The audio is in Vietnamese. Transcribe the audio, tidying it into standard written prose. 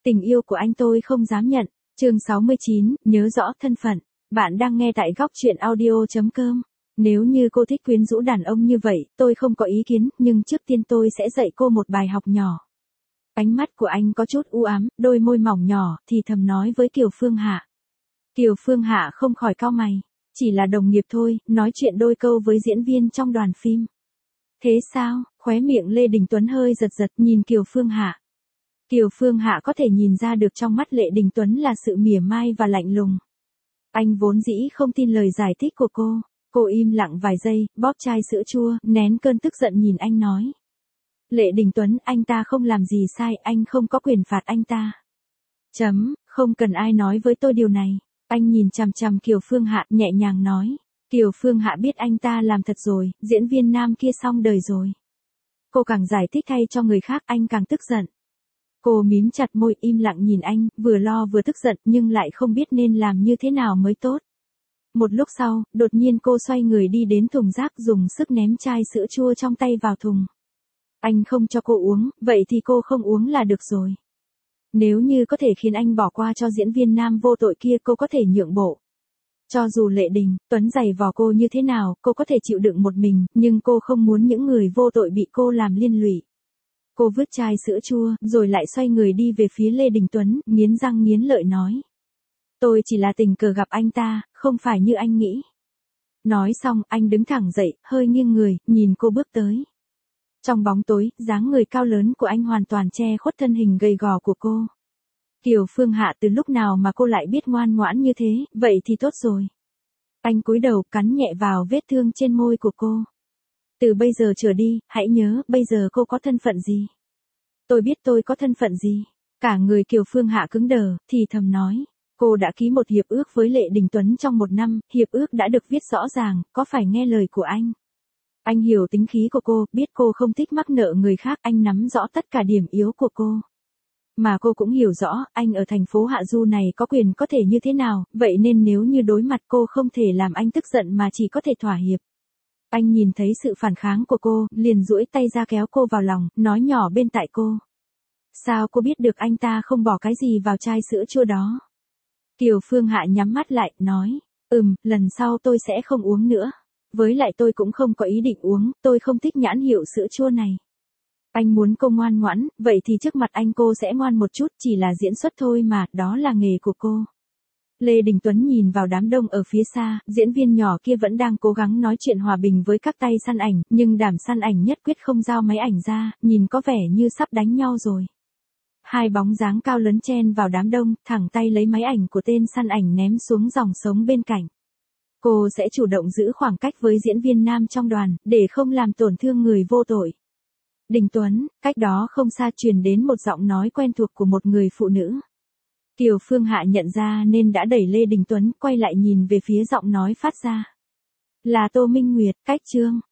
Tình yêu của anh tôi không dám nhận. Chương 69, nhớ rõ thân phận. Bạn đang nghe tại góc truyện audio.com. Nếu như cô thích quyến rũ đàn ông như vậy, tôi không có ý kiến, nhưng trước tiên tôi sẽ dạy cô một bài học nhỏ. Ánh mắt của anh có chút u ám, đôi môi mỏng nhỏ, thì thầm nói với Kiều Phương Hạ. Kiều Phương Hạ không khỏi cau mày. Chỉ là đồng nghiệp thôi, nói chuyện đôi câu với diễn viên trong đoàn phim. Thế sao? Khóe miệng Lê Đình Tuấn hơi giật giật nhìn Kiều Phương Hạ. Kiều Phương Hạ có thể nhìn ra được trong mắt Lê Đình Tuấn là sự mỉa mai và lạnh lùng. Anh vốn dĩ không tin lời giải thích của cô. Cô im lặng vài giây, bóp chai sữa chua, nén cơn tức giận nhìn anh nói. Lê Đình Tuấn, anh ta không làm gì sai, anh không có quyền phạt anh ta. Không cần ai nói với tôi điều này. Anh nhìn chằm chằm Kiều Phương Hạ, nhẹ nhàng nói. Kiều Phương Hạ biết anh ta làm thật rồi, diễn viên nam kia xong đời rồi. Cô càng giải thích thay cho người khác, anh càng tức giận. Cô mím chặt môi, im lặng nhìn anh, vừa lo vừa tức giận nhưng lại không biết nên làm như thế nào mới tốt. Một lúc sau, đột nhiên cô xoay người đi đến thùng rác, dùng sức ném chai sữa chua trong tay vào thùng. Anh không cho cô uống, vậy thì cô không uống là được rồi. Nếu như có thể khiến anh bỏ qua cho diễn viên nam vô tội kia, cô có thể nhượng bộ. Cho dù Lê Đình Tuấn giày vò cô như thế nào, cô có thể chịu đựng một mình, nhưng cô không muốn những người vô tội bị cô làm liên lụy. Cô vứt chai sữa chua, rồi lại xoay người đi về phía Lê Đình Tuấn, nghiến răng nghiến lợi nói. Tôi chỉ là tình cờ gặp anh ta, không phải như anh nghĩ. Nói xong, anh đứng thẳng dậy, hơi nghiêng người, nhìn cô bước tới. Trong bóng tối, dáng người cao lớn của anh hoàn toàn che khuất thân hình gầy gò của cô. Kiều Phương Hạ, từ lúc nào mà cô lại biết ngoan ngoãn như thế, vậy thì tốt rồi. Anh cúi đầu, cắn nhẹ vào vết thương trên môi của cô. Từ bây giờ trở đi, hãy nhớ, bây giờ cô có thân phận gì? Tôi biết tôi có thân phận gì. Cả người Kiều Phương Hạ cứng đờ, thì thầm nói. Cô đã ký một hiệp ước với Lê Đình Tuấn trong 1 năm, hiệp ước đã được viết rõ ràng, có phải nghe lời của anh? Anh hiểu tính khí của cô, biết cô không thích mắc nợ người khác, anh nắm rõ tất cả điểm yếu của cô. Mà cô cũng hiểu rõ, anh ở thành phố Hạ Du này có quyền có thể như thế nào, vậy nên nếu như đối mặt cô không thể làm anh tức giận mà chỉ có thể thỏa hiệp. Anh nhìn thấy sự phản kháng của cô, liền duỗi tay ra kéo cô vào lòng, nói nhỏ bên tai cô. Sao cô biết được anh ta không bỏ cái gì vào chai sữa chua đó? Kiều Phương Hạ nhắm mắt lại, nói. Lần sau tôi sẽ không uống nữa. Với lại tôi cũng không có ý định uống, tôi không thích nhãn hiệu sữa chua này. Anh muốn cô ngoan ngoãn, vậy thì trước mặt anh cô sẽ ngoan một chút, chỉ là diễn xuất thôi mà, đó là nghề của cô. Lê Đình Tuấn nhìn vào đám đông ở phía xa, diễn viên nhỏ kia vẫn đang cố gắng nói chuyện hòa bình với các tay săn ảnh, nhưng đảm săn ảnh nhất quyết không giao máy ảnh ra, nhìn có vẻ như sắp đánh nhau rồi. Hai bóng dáng cao lớn chen vào đám đông, thẳng tay lấy máy ảnh của tên săn ảnh ném xuống dòng sống bên cạnh. Cô sẽ chủ động giữ khoảng cách với diễn viên nam trong đoàn, để không làm tổn thương người vô tội. Đình Tuấn, cách đó không xa truyền đến một giọng nói quen thuộc của một người phụ nữ. Kiều Phương Hạ nhận ra nên đã đẩy Lê Đình Tuấn, quay lại nhìn về phía giọng nói phát ra. Là Tô Minh Nguyệt, cách chương.